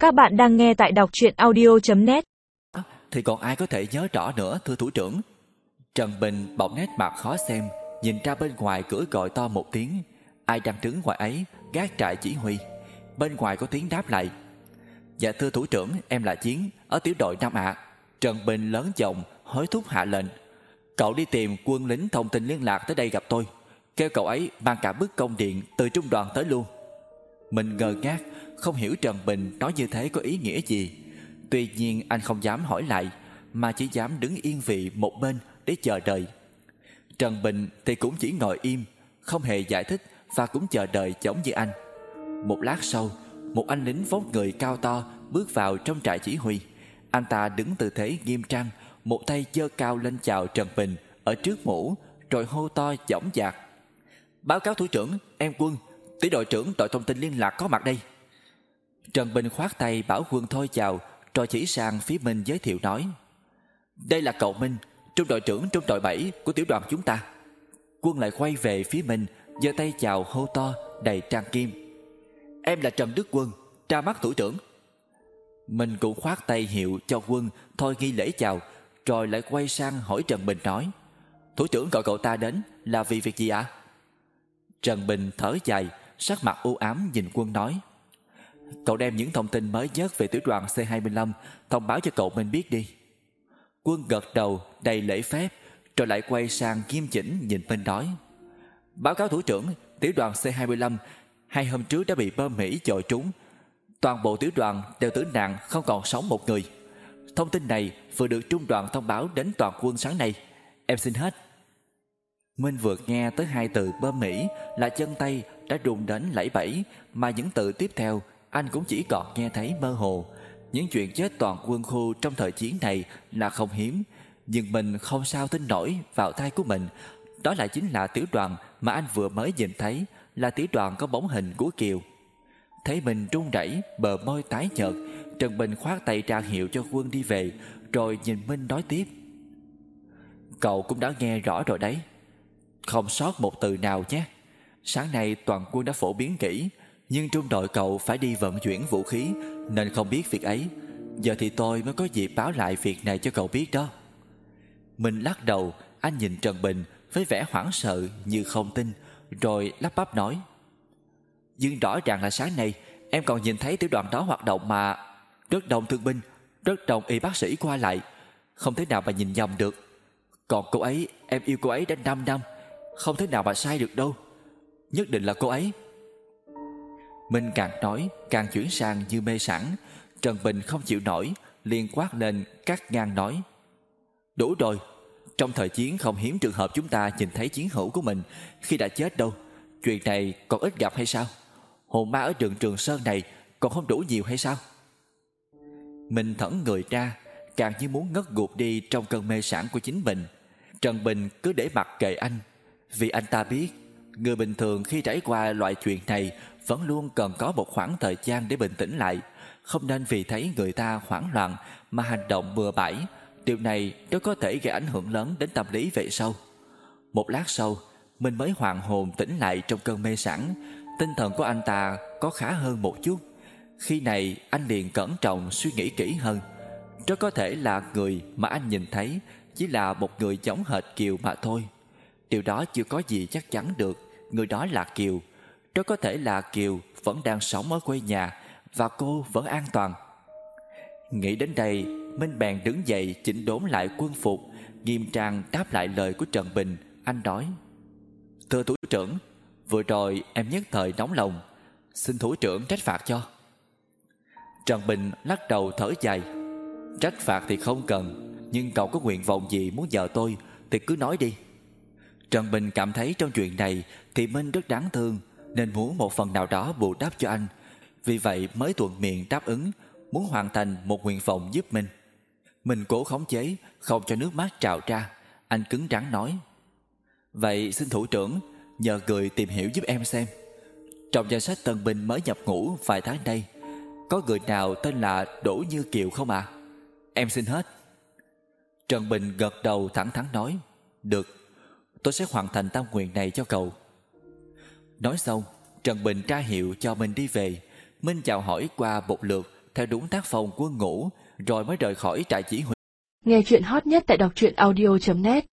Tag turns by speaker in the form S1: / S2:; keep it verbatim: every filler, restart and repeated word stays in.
S1: Các bạn đang nghe tại đọc truyện audio chấm net.
S2: Thì còn ai có thể nhớ rõ nữa, thưa thủ trưởng. Trần Bình bỗng nét mặt khó xem, nhìn ra bên ngoài cửa gọi to một tiếng. Ai đang đứng ngoài ấy? Gác trại chỉ huy. Bên ngoài có tiếng đáp lại: Dạ thưa thủ trưởng, em là Chiến, ở tiểu đội năm ạ. Trần Bình lớn giọng hối thúc hạ lệnh: Cậu đi tìm quân lính thông tin liên lạc tới đây gặp tôi. Kêu cậu ấy mang cả bức công điện từ trung đoàn tới luôn. Mình ngơ ngác, không hiểu Trần Bình nói như thế có ý nghĩa gì. Tuy nhiên anh không dám hỏi lại, mà chỉ dám đứng yên vị một bên để chờ đợi. Trần Bình thì cũng chỉ ngồi im, không hề giải thích, và cũng chờ đợi giống như anh. Một lát sau, một anh lính vóc người cao to bước vào trong trại chỉ huy. Anh ta đứng tư thế nghiêm trang, một tay giơ cao lên chào Trần Bình ở trước mũ, rồi hô to dõng dạc: Báo cáo thủ trưởng, em Quân, tiểu đội trưởng đội thông tin liên lạc có mặt đây. Trần Bình khoát tay bảo Quân thôi chào, rồi chỉ sang phía Minh giới thiệu nói: Đây là cậu Minh, trung đội trưởng trung đội bảy của tiểu đoàn chúng ta. Quân lại quay về phía Minh, giơ tay chào hô to đầy trang nghiêm: Em là Trần Đức Quân, ra mắt thủ trưởng. Minh cũng khoát tay hiệu cho Quân thôi nghi lễ chào, rồi lại quay sang hỏi Trần Bình nói: Thủ trưởng gọi cậu ta đến là vì việc gì ạ? Trần Bình thở dài, sắc mặt u ám nhìn Quân nói: Cậu đem những thông tin mới nhất về tiểu đoàn C hai mươi lăm thông báo cho cậu Minh biết đi. Quân gật đầu đầy lễ phép, rồi lại quay sang nghiêm chỉnh nhìn Minh nói: Báo cáo thủ trưởng, tiểu đoàn C hai mươi lăm hai hôm trước đã bị bom Mỹ chọi trúng. Toàn bộ tiểu đoàn đều tử nạn, không còn sống một người. Thông tin này vừa được trung đoàn thông báo đến toàn quân sáng nay. Em xin hết. Minh vừa nghe tới hai từ bom Mỹ là chân tay đã run đến lẫy bẫy, mà những từ tiếp theo anh cũng chỉ còn nghe thấy mơ hồ. Những chuyện chết toàn quân khu trong thời chiến này là không hiếm, nhưng mình không sao tin nổi vào tai của mình. Đó lại chính là tiểu đoàn mà anh vừa mới nhìn thấy, là tiểu đoàn có bóng hình của Kiều. Thấy mình run rẩy, bờ môi tái nhợt, Trần Bình khoát tay ra hiệu cho Quân đi về, rồi nhìn Minh nói tiếp: Cậu cũng đã nghe rõ rồi đấy, không sót một từ nào nhé. Sáng nay toàn quân đã phổ biến kỹ, nhưng trung đội cậu phải đi vận chuyển vũ khí nên không biết việc ấy. Giờ thì tôi mới có dịp báo lại việc này cho cậu biết đó. Mình lắc đầu, anh nhìn Trần Bình với vẻ hoảng sợ như không tin, rồi lắp bắp nói: Nhưng rõ ràng là sáng nay em còn nhìn thấy tiểu đoàn đó hoạt động mà. Rất đông thương binh, rất đông y bác sĩ qua lại, không thể nào mà nhìn nhầm được. Còn cô ấy, em yêu cô ấy đã năm năm, không thể nào mà sai được đâu. Nhất định là cô ấy. Minh càng nói càng chuyển sang như mê sảng. Trần Bình không chịu nổi, liền quát lên cắt ngang nói: Đủ rồi, trong thời chiến không hiếm trường hợp chúng ta nhìn thấy chiến hữu của mình khi đã chết đâu. Chuyện này còn ít gặp hay sao? Hồn ma ở rừng Trường Sơn này còn không đủ nhiều hay sao? Mình thẫn người ra, càng như muốn ngất gục đi trong cơn mê sảng của chính mình. Trần Bình cứ để mặc kệ anh, vì anh ta biết người bình thường khi trải qua loại chuyện này vẫn luôn cần có một khoảng thời gian để bình tĩnh lại, không nên vì thấy người ta hoảng loạn mà hành động bừa bãi. Điều này rất có thể gây ảnh hưởng lớn đến tâm lý về sau. Một lát sau, mình mới hoàn hồn tỉnh lại trong cơn mê sảng. Tinh thần của anh ta có khá hơn một chút. Khi này anh liền cẩn trọng suy nghĩ kỹ hơn. Rất có thể là người mà anh nhìn thấy chỉ là một người giống hệt Kiều mà thôi. Điều đó chưa có gì chắc chắn được người đó là Kiều. Rất có thể là Kiều vẫn đang sống ở quê nhà và cô vẫn an toàn. Nghĩ đến đây, Minh bèn đứng dậy chỉnh đốn lại quân phục, nghiêm trang đáp lại lời của Trần Bình. Anh nói: Thưa thủ trưởng, vừa rồi em nhất thời nóng lòng, xin thủ trưởng trách phạt cho. Trần Bình lắc đầu thở dài: Trách phạt thì không cần, nhưng cậu có nguyện vọng gì muốn nhờ tôi thì cứ nói đi. Trần Bình cảm thấy trong chuyện này thì Minh rất đáng thương, nên muốn một phần nào đó bù đắp cho anh. Vì vậy mới thuận miệng đáp ứng, muốn hoàn thành một nguyện vọng giúp Minh. Mình cố khống chế không cho nước mắt trào ra. Anh cứng rắn nói: Vậy xin thủ trưởng nhờ người tìm hiểu giúp em xem, trong danh sách tân binh mới nhập ngũ vài tháng nay có người nào tên là Đỗ Như Kiều không ạ? À? Em xin hết. Trần Bình gật đầu thẳng thắn nói: Được, tôi sẽ hoàn thành tâm nguyện này cho cậu. Nói xong, Trần Bình ra hiệu cho mình đi về. Minh chào hỏi qua một lượt theo đúng tác phong quân ngũ, rồi mới rời khỏi trại chỉ huy.
S3: Nghe chuyện hot nhất tại đọc truyện audio chấm net